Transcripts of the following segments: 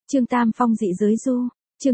Trương Tam Phong dị giới du, chương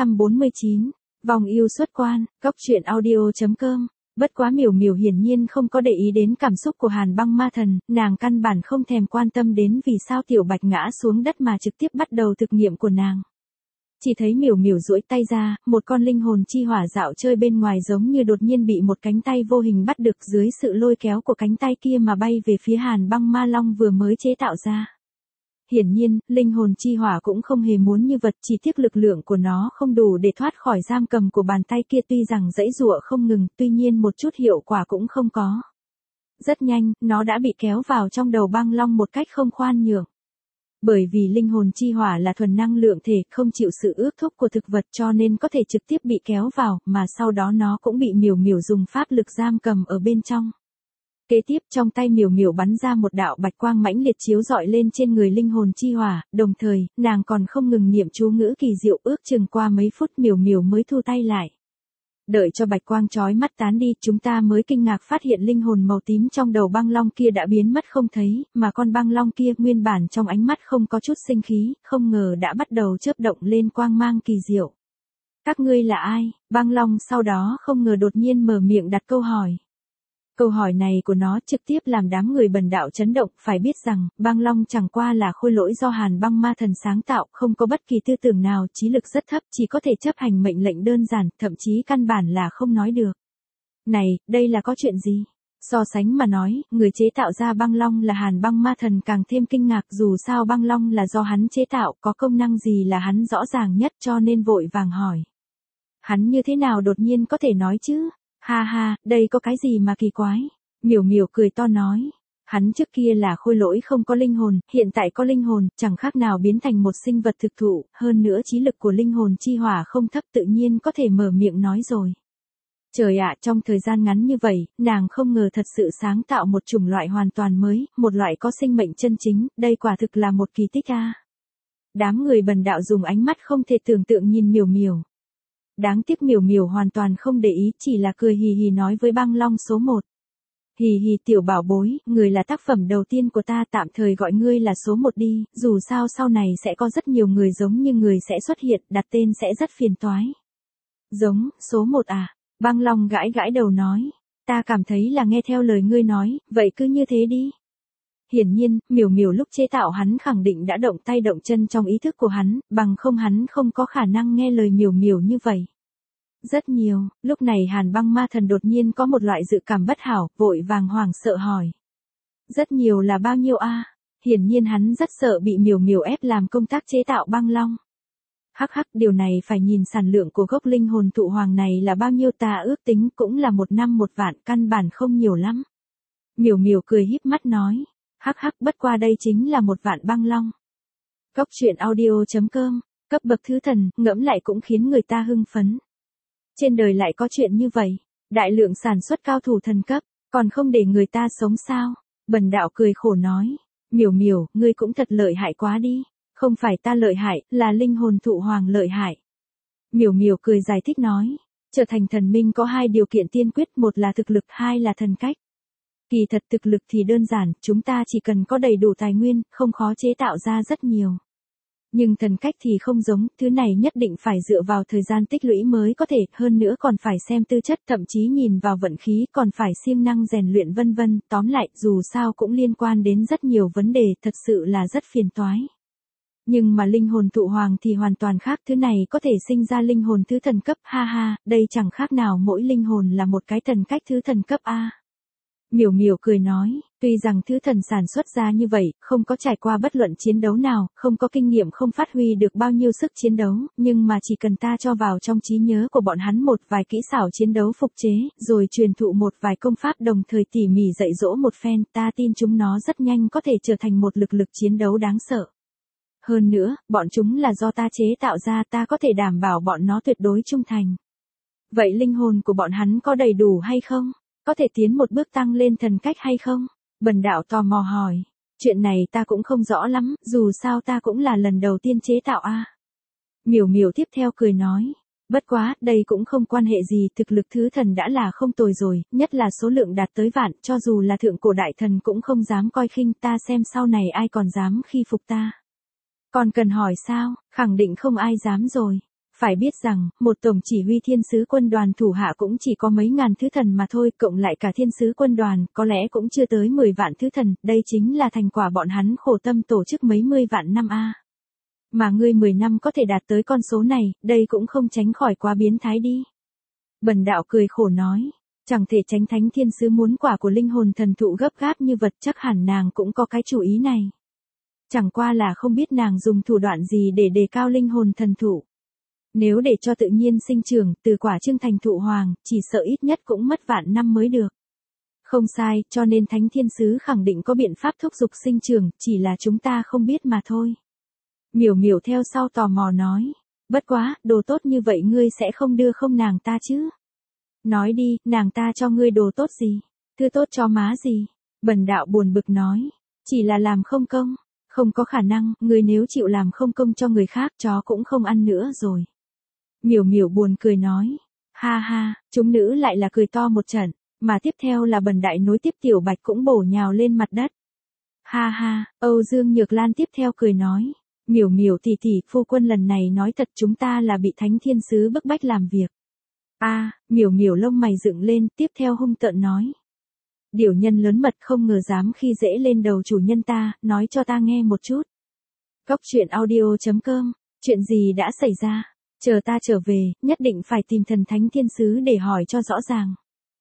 849, vòng yêu xuất quan, góc truyện audio.com. Bất quá Miểu Miểu hiển nhiên không có để ý đến cảm xúc của Hàn Băng Ma Thần, nàng căn bản không thèm quan tâm đến vì sao Tiểu Bạch ngã xuống đất mà trực tiếp bắt đầu thực nghiệm của nàng. Chỉ thấy Miểu Miểu duỗi tay ra, một con linh hồn chi hỏa dạo chơi bên ngoài giống như đột nhiên bị một cánh tay vô hình bắt được dưới sự lôi kéo của cánh tay kia mà bay về phía Hàn Băng Ma Long vừa mới chế tạo ra. Hiển nhiên, linh hồn chi hỏa cũng không hề muốn như vật, chỉ tiếc lực lượng của nó không đủ để thoát khỏi giam cầm của bàn tay kia, tuy rằng giãy giụa không ngừng, tuy nhiên một chút hiệu quả cũng không có. Rất nhanh, nó đã bị kéo vào trong đầu băng long một cách không khoan nhượng. Bởi vì linh hồn chi hỏa là thuần năng lượng thể, không chịu sự ước thúc của thực vật cho nên có thể trực tiếp bị kéo vào, mà sau đó nó cũng bị Miểu Miểu dùng pháp lực giam cầm ở bên trong. Kế tiếp trong tay Miểu Miểu bắn ra một đạo bạch quang mãnh liệt chiếu rọi lên trên người linh hồn chi hỏa, đồng thời, nàng còn không ngừng niệm chú ngữ kỳ diệu, ước chừng qua mấy phút Miểu Miểu mới thu tay lại. Đợi cho bạch quang chói mắt tán đi, chúng ta mới kinh ngạc phát hiện linh hồn màu tím trong đầu băng long kia đã biến mất không thấy, mà con băng long kia nguyên bản trong ánh mắt không có chút sinh khí, không ngờ đã bắt đầu chớp động lên quang mang kỳ diệu. Các ngươi là ai? Băng long sau đó không ngờ đột nhiên mở miệng đặt câu hỏi. Câu hỏi này của nó trực tiếp làm đám người bần đạo chấn động, phải biết rằng, băng long chẳng qua là khôi lỗi do Hàn Băng Ma Thần sáng tạo, không có bất kỳ tư tưởng nào, trí lực rất thấp, chỉ có thể chấp hành mệnh lệnh đơn giản, thậm chí căn bản là không nói được. Này, đây là có chuyện gì? So sánh mà nói, người chế tạo ra băng long là Hàn Băng Ma Thần càng thêm kinh ngạc, dù sao băng long là do hắn chế tạo, có công năng gì là hắn rõ ràng nhất, cho nên vội vàng hỏi. Hắn như thế nào đột nhiên có thể nói chứ? Ha ha, đây có cái gì mà kỳ quái? Miểu Miểu cười to nói. Hắn trước kia là khôi lỗi không có linh hồn, hiện tại có linh hồn, chẳng khác nào biến thành một sinh vật thực thụ, hơn nữa trí lực của linh hồn chi hỏa không thấp, tự nhiên có thể mở miệng nói rồi. Trời ạ, trong thời gian ngắn như vậy, nàng không ngờ thật sự sáng tạo một chủng loại hoàn toàn mới, một loại có sinh mệnh chân chính, đây quả thực là một kỳ tích a. Đám người bần đạo dùng ánh mắt không thể tưởng tượng nhìn Miểu Miểu. Đáng tiếc Miểu Miểu hoàn toàn không để ý, chỉ là cười hì hì nói với băng long số 1. Hì hì tiểu bảo bối, người là tác phẩm đầu tiên của ta, tạm thời gọi ngươi là số 1 đi, dù sao sau này sẽ có rất nhiều người giống như người sẽ xuất hiện, đặt tên sẽ rất phiền toái. Giống, số 1 à? Băng long gãi gãi đầu nói. Ta cảm thấy là nghe theo lời ngươi nói, vậy cứ như thế đi. Hiển nhiên, Miểu Miểu lúc chế tạo hắn khẳng định đã động tay động chân trong ý thức của hắn, bằng không hắn không có khả năng nghe lời Miểu Miểu như vậy. Rất nhiều, lúc này Hàn Băng Ma Thần đột nhiên có một loại dự cảm bất hảo, vội vàng hoảng sợ hỏi. Rất nhiều là bao nhiêu a? Hiển nhiên hắn rất sợ bị Miểu Miểu ép làm công tác chế tạo băng long. Hắc hắc, điều này phải nhìn sản lượng của gốc linh hồn thụ hoàng này là bao nhiêu, ta ước tính cũng là 1 năm 1 vạn, căn bản không nhiều lắm. Miểu Miểu cười híp mắt nói. Hắc hắc, bất qua đây chính là 1 vạn băng long. Góc truyện audio.com, cấp bậc thứ thần, ngẫm lại cũng khiến người ta hưng phấn. Trên đời lại có chuyện như vậy, đại lượng sản xuất cao thủ thần cấp, còn không để người ta sống sao? Bần đạo cười khổ nói, Miểu Miểu, ngươi cũng thật lợi hại quá đi, không phải ta lợi hại, là linh hồn thụ hoàng lợi hại. Miểu Miểu cười giải thích nói, trở thành thần minh có 2 điều kiện tiên quyết, một là thực lực, 2 là thần cách. Kỳ thật thực lực thì đơn giản, chúng ta chỉ cần có đầy đủ tài nguyên, không khó chế tạo ra rất nhiều. Nhưng thần cách thì không giống, thứ này nhất định phải dựa vào thời gian tích lũy mới có thể, hơn nữa còn phải xem tư chất, thậm chí nhìn vào vận khí, còn phải siêng năng rèn luyện vân vân, tóm lại, dù sao cũng liên quan đến rất nhiều vấn đề, thật sự là rất phiền toái. Nhưng mà linh hồn thụ hoàng thì hoàn toàn khác, thứ này có thể sinh ra linh hồn thứ thần cấp, ha ha, đây chẳng khác nào mỗi linh hồn là một cái thần cách thứ thần cấp a. Miểu Miểu cười nói, tuy rằng thứ thần sản xuất ra như vậy, không có trải qua bất luận chiến đấu nào, không có kinh nghiệm, không phát huy được bao nhiêu sức chiến đấu, nhưng mà chỉ cần ta cho vào trong trí nhớ của bọn hắn một vài kỹ xảo chiến đấu phục chế, rồi truyền thụ một vài công pháp đồng thời tỉ mỉ dạy dỗ một phen, ta tin chúng nó rất nhanh có thể trở thành một lực chiến đấu đáng sợ. Hơn nữa, bọn chúng là do ta chế tạo ra, ta có thể đảm bảo bọn nó tuyệt đối trung thành. Vậy linh hồn của bọn hắn có đầy đủ hay không? Có thể tiến một bước tăng lên thần cách hay không? Bần đạo tò mò hỏi. Chuyện này ta cũng không rõ lắm, dù sao ta cũng là lần đầu tiên chế tạo a. Miểu Miểu tiếp theo cười nói. Bất quá, đây cũng không quan hệ gì, thực lực thứ thần đã là không tồi rồi, nhất là số lượng đạt tới vạn, cho dù là thượng cổ đại thần cũng không dám coi khinh, ta xem sau này ai còn dám khi phục ta. Còn cần hỏi sao, khẳng định không ai dám rồi. Phải biết rằng, một tổng chỉ huy thiên sứ quân đoàn thủ hạ cũng chỉ có mấy ngàn thứ thần mà thôi, cộng lại cả thiên sứ quân đoàn, có lẽ cũng chưa tới 10 vạn thứ thần, đây chính là thành quả bọn hắn khổ tâm tổ chức mấy mươi vạn năm a. Mà ngươi 10 năm có thể đạt tới con số này, đây cũng không tránh khỏi quá biến thái đi. Bần đạo cười khổ nói, chẳng thể tránh thánh thiên sứ muốn quả của linh hồn thần thụ gấp gáp như vật, chắc hẳn nàng cũng có cái chủ ý này. Chẳng qua là không biết nàng dùng thủ đoạn gì để đề cao linh hồn thần thụ. Nếu để cho tự nhiên sinh trưởng, từ quả trưng thành thụ hoàng, chỉ sợ ít nhất cũng mất vạn năm mới được. Không sai, cho nên thánh thiên sứ khẳng định có biện pháp thúc giục sinh trưởng, chỉ là chúng ta không biết mà thôi. Miểu miểu theo sau tò mò nói, bất quá, đồ tốt như vậy ngươi sẽ không đưa không nàng ta chứ? Nói đi, nàng ta cho ngươi đồ tốt gì? Thứ tốt cho má gì? Bần đạo buồn bực nói, chỉ là làm không công. Không có khả năng, ngươi nếu chịu làm không công cho người khác, chó cũng không ăn nữa rồi. Miểu miểu buồn cười nói, ha ha, chúng nữ lại là cười to một trận, mà tiếp theo là bần đại nối tiếp tiểu bạch cũng bổ nhào lên mặt đất. Ha ha, Âu Dương Nhược Lan tiếp theo cười nói, miểu miểu tỷ tỷ, phu quân lần này nói thật chúng ta là bị thánh thiên sứ bức bách làm việc. Miểu miểu lông mày dựng lên, tiếp theo hung tợn nói. Điểu nhân lớn mật không ngờ dám khi dễ lên đầu chủ nhân ta, nói cho ta nghe một chút. Cóc truyện audio.com, chuyện gì đã xảy ra? Chờ ta trở về, nhất định phải tìm thần thánh thiên sứ để hỏi cho rõ ràng.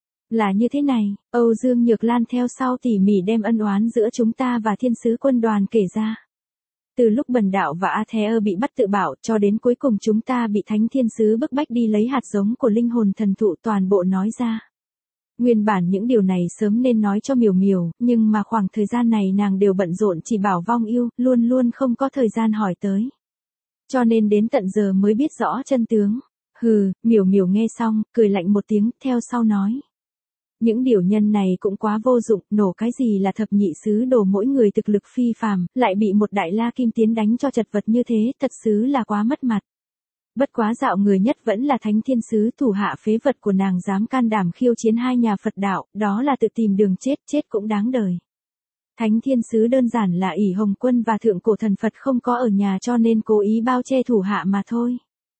Là như thế này, Âu Dương Nhược Lan theo sau tỉ mỉ đem ân oán giữa chúng ta và thiên sứ quân đoàn kể ra. Từ lúc bần đạo và Aether bị bắt tự bảo cho đến cuối cùng chúng ta bị thánh thiên sứ bức bách đi lấy hạt giống của linh hồn thần thụ toàn bộ nói ra. Nguyên bản những điều này sớm nên nói cho miểu miểu, nhưng mà khoảng thời gian này nàng đều bận rộn chỉ bảo vong yêu, luôn luôn không có thời gian hỏi tới. Cho nên đến tận giờ mới biết rõ chân tướng. Hừ, miểu miểu nghe xong, cười lạnh một tiếng, theo sau nói. Những điều nhân này cũng quá vô dụng, nổ cái gì là thập nhị sứ đồ mỗi người thực lực phi phàm, lại bị một đại la kim tiến đánh cho chật vật như thế, thật sự là quá mất mặt. Bất quá dạo người nhất vẫn là thánh thiên sứ thủ hạ phế vật của nàng dám can đảm khiêu chiến hai nhà Phật đạo, đó là tự tìm đường chết, chết cũng đáng đời. Thánh thiên sứ đơn giản là ỷ Hồng Quân và thượng cổ thần Phật không có ở nhà cho nên cố ý bao che thủ hạ mà thôi.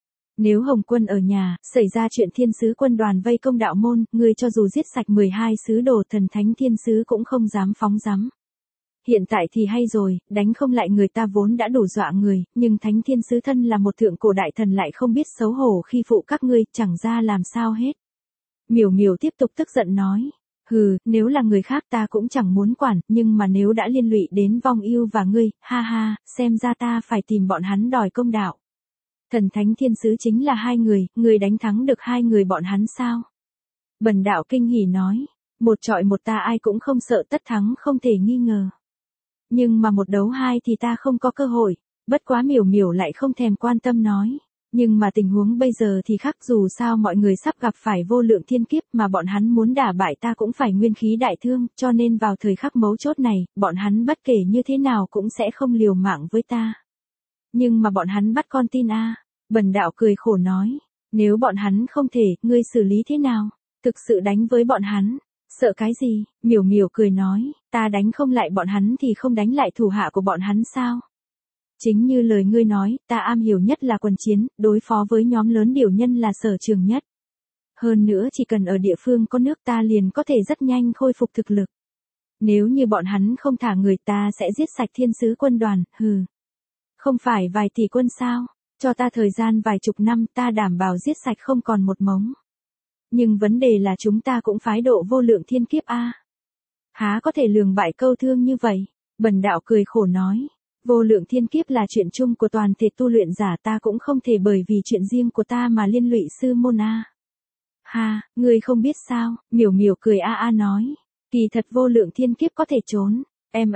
Nếu Hồng Quân ở nhà, xảy ra chuyện thiên sứ quân đoàn vây công đạo môn, người cho dù giết sạch 12 sứ đồ thần thánh thiên sứ cũng không dám phóng dắm. Hiện tại thì hay rồi, đánh không lại người ta vốn đã đủ dọa người, nhưng thánh thiên sứ thân là một thượng cổ đại thần lại không biết xấu hổ khi phụ các ngươi, chẳng ra làm sao hết. Miểu miểu tiếp tục tức giận nói. Hừ, nếu là người khác ta cũng chẳng muốn quản, nhưng mà nếu đã liên lụy đến vong yêu và ngươi, ha ha, xem ra ta phải tìm bọn hắn đòi công đạo. Thần thánh thiên sứ chính là hai người đánh thắng được hai người bọn hắn sao? Bần đạo kinh hỉ nói, một trọi một ta ai cũng không sợ tất thắng không thể nghi ngờ. Nhưng mà một đấu hai thì ta không có cơ hội, bất quá miểu miểu lại không thèm quan tâm nói. Nhưng mà tình huống bây giờ thì khác, dù sao mọi người sắp gặp phải vô lượng thiên kiếp mà bọn hắn muốn đả bại ta cũng phải nguyên khí đại thương, cho nên vào thời khắc mấu chốt này, bọn hắn bất kể như thế nào cũng sẽ không liều mạng với ta. Nhưng mà bọn hắn bắt con tin a. Bần đạo cười khổ nói, nếu bọn hắn không thể, ngươi xử lý thế nào? Thực sự đánh với bọn hắn, sợ cái gì? Miểu miểu cười nói, ta đánh không lại bọn hắn thì không đánh lại thủ hạ của bọn hắn sao? Chính như lời ngươi nói, ta am hiểu nhất là quần chiến, đối phó với nhóm lớn điểu nhân là sở trường nhất. Hơn nữa chỉ cần ở địa phương có nước ta liền có thể rất nhanh khôi phục thực lực. Nếu như bọn hắn không thả người ta sẽ giết sạch thiên sứ quân đoàn, hừ. Không phải vài tỷ quân sao? Cho ta thời gian vài chục năm ta đảm bảo giết sạch không còn một mống. Nhưng vấn đề là chúng ta cũng phái độ vô lượng thiên kiếp a. Há có thể lường bại câu thương như vậy? Bần đạo cười khổ nói. Vô lượng thiên kiếp là chuyện chung của toàn thể tu luyện giả, ta cũng không thể bởi vì chuyện riêng của ta mà liên lụy sư môn a. Ha, ngươi không biết sao? Miểu miểu cười a nói. Kỳ thật vô lượng thiên kiếp có thể trốn.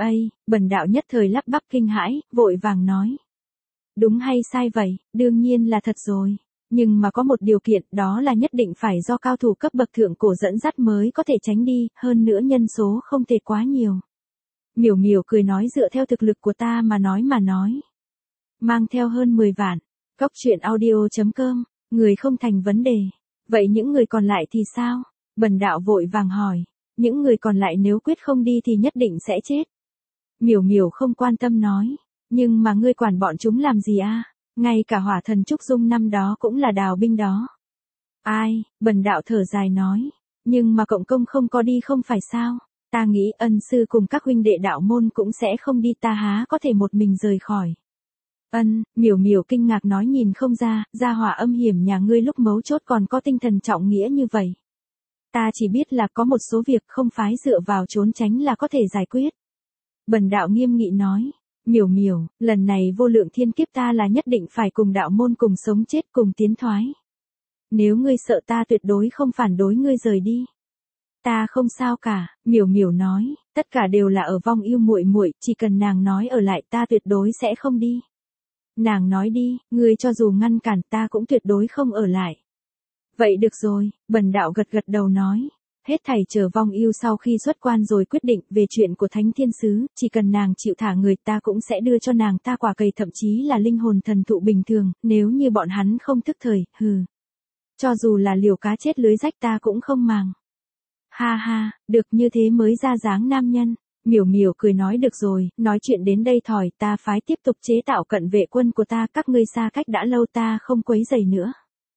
Bần đạo nhất thời lắp bắp kinh hãi, vội vàng nói. Đúng hay sai vậy? Đương nhiên là thật rồi. Nhưng mà có một điều kiện, đó là nhất định phải do cao thủ cấp bậc thượng cổ dẫn dắt mới có thể tránh đi, hơn nữa nhân số không thể quá nhiều. Miểu miểu cười nói, dựa theo thực lực của ta mà nói. Mang theo hơn 10 vạn. Cóc truyện audio.com, người không thành vấn đề. Vậy những người còn lại thì sao? Bần đạo vội vàng hỏi. Những người còn lại nếu quyết không đi thì nhất định sẽ chết. Miểu miểu không quan tâm nói. Nhưng mà ngươi quản bọn chúng làm gì a? Ngay cả hỏa thần Trúc Dung năm đó cũng là đào binh đó. Ai, bần đạo thở dài nói. Nhưng mà cộng công không có đi không phải sao? Ta nghĩ ân sư cùng các huynh đệ đạo môn cũng sẽ không đi, ta há có thể một mình rời khỏi. Miểu miểu kinh ngạc nói, nhìn không ra, gia hỏa âm hiểm nhà ngươi lúc mấu chốt còn có tinh thần trọng nghĩa như vậy. Ta chỉ biết là có một số việc không phái dựa vào trốn tránh là có thể giải quyết. Bần đạo nghiêm nghị nói, miểu miểu, lần này vô lượng thiên kiếp ta là nhất định phải cùng đạo môn cùng sống chết cùng tiến thoái. Nếu ngươi sợ ta tuyệt đối không phản đối ngươi rời đi. Ta không sao cả, miểu miểu nói, tất cả đều là ở Vong Yêu muội muội, chỉ cần nàng nói ở lại ta tuyệt đối sẽ không đi. Nàng nói đi, ngươi cho dù ngăn cản ta cũng tuyệt đối không ở lại. Vậy được rồi, bần đạo gật gật đầu nói. Hết thảy chờ Vong Yêu sau khi xuất quan rồi quyết định về chuyện của Thánh Thiên Sứ, chỉ cần nàng chịu thả người ta cũng sẽ đưa cho nàng ta quả cây, thậm chí là linh hồn thần thụ bình thường, nếu như bọn hắn không thức thời, cho dù là liều cá chết lưới rách ta cũng không màng. Ha ha, được như thế mới ra dáng nam nhân. Miểu miểu cười nói, được rồi, nói chuyện đến đây thỏi, ta phái tiếp tục chế tạo cận vệ quân của ta, các ngươi xa cách đã lâu ta không quấy rầy nữa.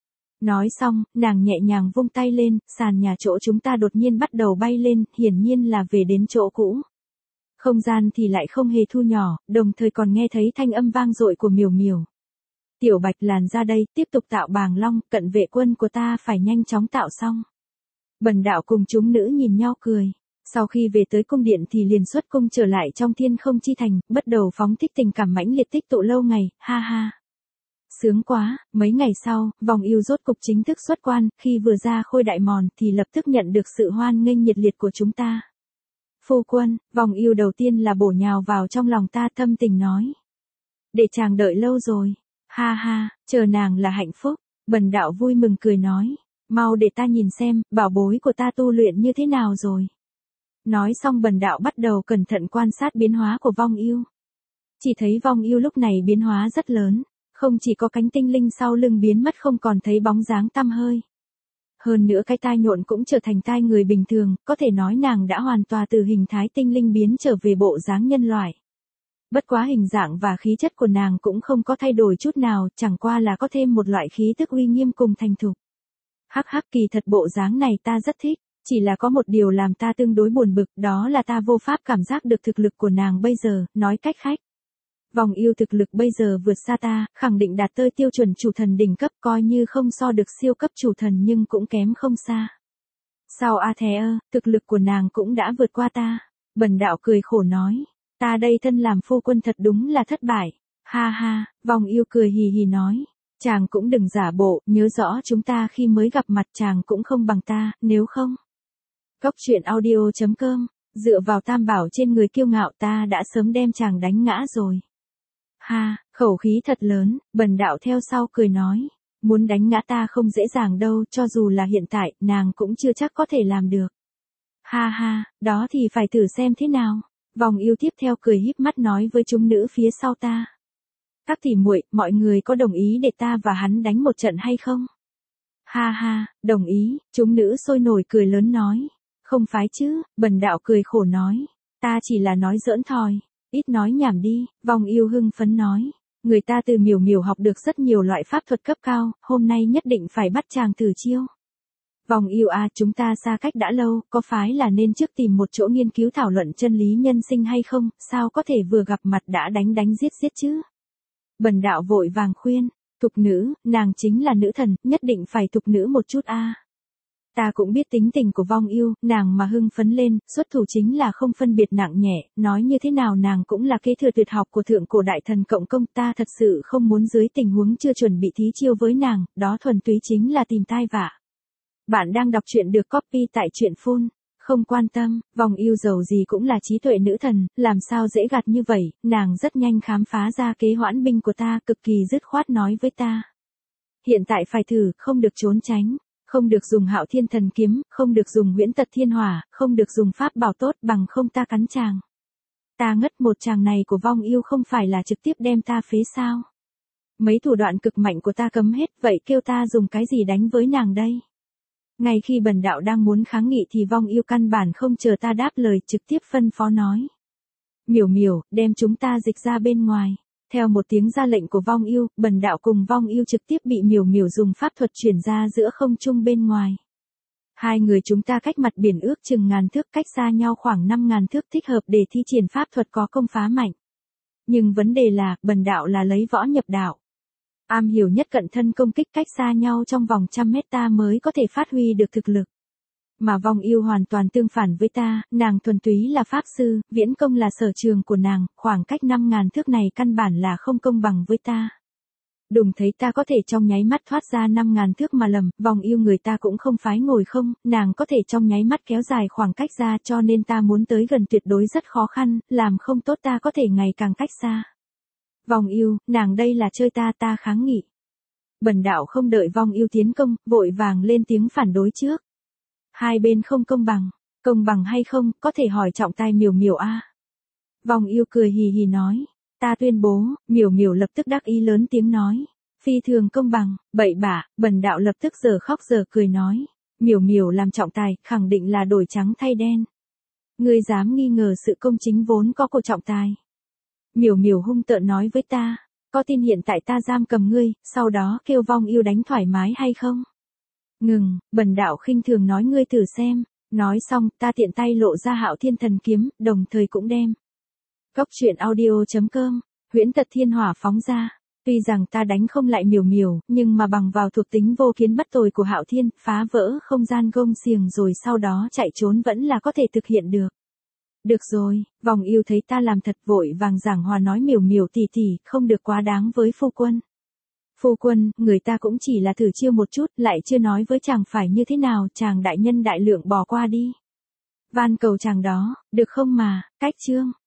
Nói xong, nàng nhẹ nhàng vung tay lên, sàn nhà chỗ chúng ta đột nhiên bắt đầu bay lên, hiển nhiên là về đến chỗ cũ. Không gian thì lại không hề thu nhỏ, đồng thời còn nghe thấy thanh âm vang dội của miểu miểu. Tiểu Bạch Làn ra đây, tiếp tục tạo bàng long, cận vệ quân của ta phải nhanh chóng tạo xong. Bần đạo cùng chúng nữ nhìn nhau cười. Sau khi về tới cung điện thì liền xuất cung trở lại trong Thiên Không Chi Thành, bắt đầu phóng thích tình cảm mãnh liệt tích tụ lâu ngày, ha ha. Sướng quá, mấy ngày sau, Vong Yêu rốt cục chính thức xuất quan, khi vừa ra Khôi Đại Mòn thì lập tức nhận được sự hoan nghênh nhiệt liệt của chúng ta. Phu quân, Vong Yêu đầu tiên là bổ nhào vào trong lòng ta, thâm tình nói. Để chàng đợi lâu rồi, ha ha, chờ nàng là hạnh phúc, bần đạo vui mừng cười nói. Mau để ta nhìn xem, bảo bối của ta tu luyện như thế nào rồi. Nói xong bần đạo bắt đầu cẩn thận quan sát biến hóa của Vong Yêu. Chỉ thấy Vong Yêu lúc này biến hóa rất lớn, không chỉ có cánh tinh linh sau lưng biến mất không còn thấy bóng dáng tăm hơi. Hơn nữa cái tai nhọn cũng trở thành tai người bình thường, có thể nói nàng đã hoàn toàn từ hình thái tinh linh biến trở về bộ dáng nhân loại. Bất quá hình dạng và khí chất của nàng cũng không có thay đổi chút nào, chẳng qua là có thêm một loại khí tức uy nghiêm cùng thành thục. Hắc hắc, kỳ thật bộ dáng này ta rất thích, chỉ là có một điều làm ta tương đối buồn bực, đó là ta vô pháp cảm giác được thực lực của nàng bây giờ, nói cách khác. Vong Yêu thực lực bây giờ vượt xa ta, khẳng định đạt tới tiêu chuẩn chủ thần đỉnh cấp, coi như không so được siêu cấp chủ thần nhưng cũng kém không xa. Sao a thế ơ, thực lực của nàng cũng đã vượt qua ta. Bần đạo cười khổ nói, ta đây thân làm phu quân thật đúng là thất bại. Ha ha, Vong Yêu cười hì hì nói. Chàng cũng đừng giả bộ, nhớ rõ chúng ta khi mới gặp mặt chàng cũng không bằng ta, nếu không. Cốc truyện audio.com, dựa vào tam bảo trên người kiêu ngạo ta đã sớm đem chàng đánh ngã rồi. Ha, khẩu khí thật lớn, bần đạo theo sau cười nói. Muốn đánh ngã ta không dễ dàng đâu, cho dù là hiện tại, nàng cũng chưa chắc có thể làm được. Ha ha, đó thì phải thử xem thế nào. Vong Yêu tiếp theo cười híp mắt nói với chúng nữ phía sau ta. Các tỷ muội, mọi người có đồng ý để ta và hắn đánh một trận hay không? Ha ha, đồng ý, chúng nữ sôi nổi cười lớn nói. Không phải chứ, bần đạo cười khổ nói. Ta chỉ là nói giỡn thôi, ít nói nhảm đi, Vong Yêu hưng phấn nói. Người ta từ miểu miểu học được rất nhiều loại pháp thuật cấp cao, hôm nay nhất định phải bắt chàng thử chiêu. Vong Yêu à, chúng ta xa cách đã lâu, có phải là nên trước tìm một chỗ nghiên cứu thảo luận chân lý nhân sinh hay không, sao có thể vừa gặp mặt đã đánh giết chứ? Bần đạo vội vàng khuyên, thục nữ, nàng chính là nữ thần, nhất định phải thục nữ một chút a. Ta cũng biết tính tình của Vong Yêu, nàng mà hưng phấn lên, xuất thủ chính là không phân biệt nặng nhẹ, nói như thế nào nàng cũng là kế thừa tuyệt học của thượng cổ đại thần cộng công, ta thật sự không muốn dưới tình huống chưa chuẩn bị thí chiêu với nàng, đó thuần túy chính là tìm tai vạ. Bạn đang đọc truyện được copy tại truyện phun. Không quan tâm, Vong Yêu giàu gì cũng là trí tuệ nữ thần, làm sao dễ gạt như vậy, nàng rất nhanh khám phá ra kế hoãn binh của ta, cực kỳ dứt khoát nói với ta. Hiện tại phải thử, không được trốn tránh, không được dùng Hạo Thiên Thần Kiếm, không được dùng Huyễn Tật Thiên Hỏa, không được dùng pháp bảo tốt bằng không ta cắn chàng. Ta ngất, một chàng này của Vong Yêu không phải là trực tiếp đem ta phế sao? Mấy thủ đoạn cực mạnh của ta cấm hết, vậy kêu ta dùng cái gì đánh với nàng đây? Ngay khi bần đạo đang muốn kháng nghị thì Vong Yêu căn bản không chờ ta đáp lời, trực tiếp phân phó nói. Miểu miểu, đem chúng ta dịch ra bên ngoài. Theo một tiếng ra lệnh của Vong Yêu, Bần Đạo cùng Vong Yêu trực tiếp bị miểu miểu dùng pháp thuật chuyển ra giữa không trung bên ngoài. Hai người chúng ta cách mặt biển ước chừng ngàn thước, cách xa nhau khoảng 5.000 thước, thích hợp để thi triển pháp thuật có công phá mạnh. Nhưng vấn đề là, Bần Đạo là lấy võ nhập đạo. Am hiểu nhất cận thân công kích, cách xa nhau trong vòng 100 mét ta mới có thể phát huy được thực lực. Mà Vong Yêu hoàn toàn tương phản với ta, nàng thuần túy là pháp sư, viễn công là sở trường của nàng, khoảng cách 5.000 thước này căn bản là không công bằng với ta. Đùng thấy ta có thể trong nháy mắt thoát ra 5.000 thước mà lầm, Vong Yêu người ta cũng không phái ngồi không, nàng có thể trong nháy mắt kéo dài khoảng cách ra, cho nên ta muốn tới gần tuyệt đối rất khó khăn, làm không tốt ta có thể ngày càng cách xa. Vong Yêu, nàng đây là chơi ta kháng nghị. Bần Đạo không đợi Vong Yêu tiến công, vội vàng lên tiếng phản đối trước. Hai bên không công bằng hay không, có thể hỏi trọng tài miểu miểu a. Vong Yêu cười hì hì nói, ta tuyên bố. Miểu miểu lập tức đắc ý lớn tiếng nói, phi thường công bằng, bậy bạ. Bần Đạo lập tức giờ khóc giờ cười nói, miểu miểu làm trọng tài, khẳng định là đổi trắng thay đen. Ngươi dám nghi ngờ sự công chính vốn có của trọng tài. Miểu miểu hung tợn nói với ta, có tin hiện tại ta giam cầm ngươi, sau đó kêu Vong Yêu đánh thoải mái hay không? Ngừng, Bần Đạo khinh thường nói, ngươi thử xem. Nói xong, ta tiện tay lộ ra Hạo Thiên Thần Kiếm, đồng thời cũng đem Cốc truyện audio.com, huyễn tật thiên hỏa phóng ra. Tuy rằng ta đánh không lại miểu miểu, nhưng mà bằng vào thuộc tính vô kiến bất tồi của Hạo Thiên, phá vỡ không gian gông xiềng rồi sau đó chạy trốn vẫn là có thể thực hiện được. Được rồi, Vong Yêu thấy ta làm thật vội vàng giảng hòa nói, miểu miểu tỷ tỷ, không được quá đáng với phu quân. Phu quân, người ta cũng chỉ là thử chiêu một chút, lại chưa nói với chàng phải như thế nào, chàng đại nhân đại lượng bỏ qua đi. Van cầu chàng đó, được không mà, cách chương.